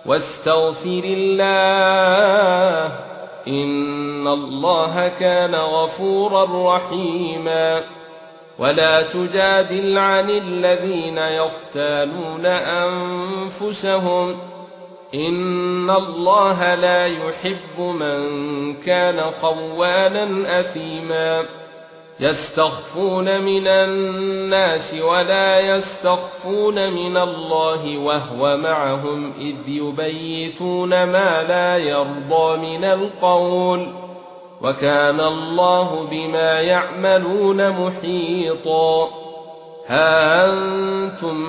واستغفر الله إن الله كان غفورا رحيما ولا تجادل عن الذين يختانون أنفسهم إن الله لا يحب من كان خوانا أثيما يستخفون من الناس ولا يستخفون من الله وهو معهم إذ يبيتون ما لا يرضى من القول وكان الله بما يعملون محيطا ها أنتم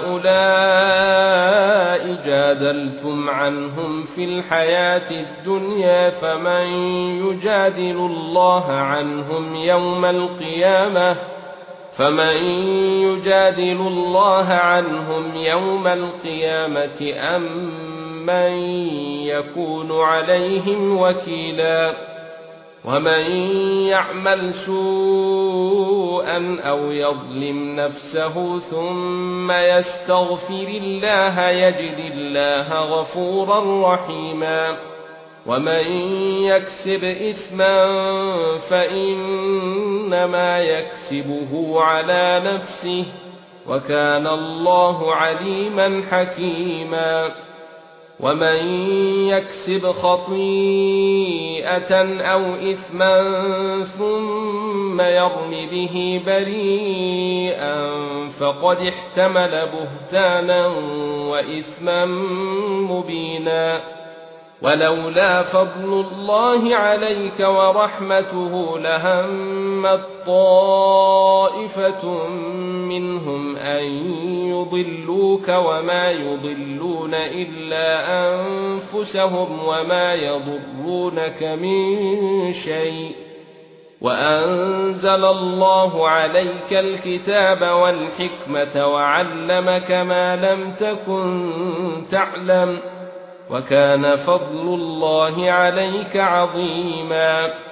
هؤلاء جادلتم عنهم في الحياة الدنيا فمن يجادل الله عنهم يوم القيامة أم من يكون عليهم وكيلا ومن يعمل سوءا أو يظلم نفسه ثم يستغفر الله يجد الله غفورا رحيما ومن يكسب إثما فإنما يكسبه على نفسه وكان الله عليما حكيما ومن يكسب خطيئة أو إثما ثم يرم به بريئا فقد احتمل بهتانا وإثما مبينا ولولا فضل الله عليك ورحمته لهمت طائفة منهم أن يضلوك وما يضلون إلا أنفسهم وما يضرونك من شيء وأنزل الله عليك الكتاب والحكمة وعلمك ما لم تكن تعلم وكان فضل الله عليك عظيما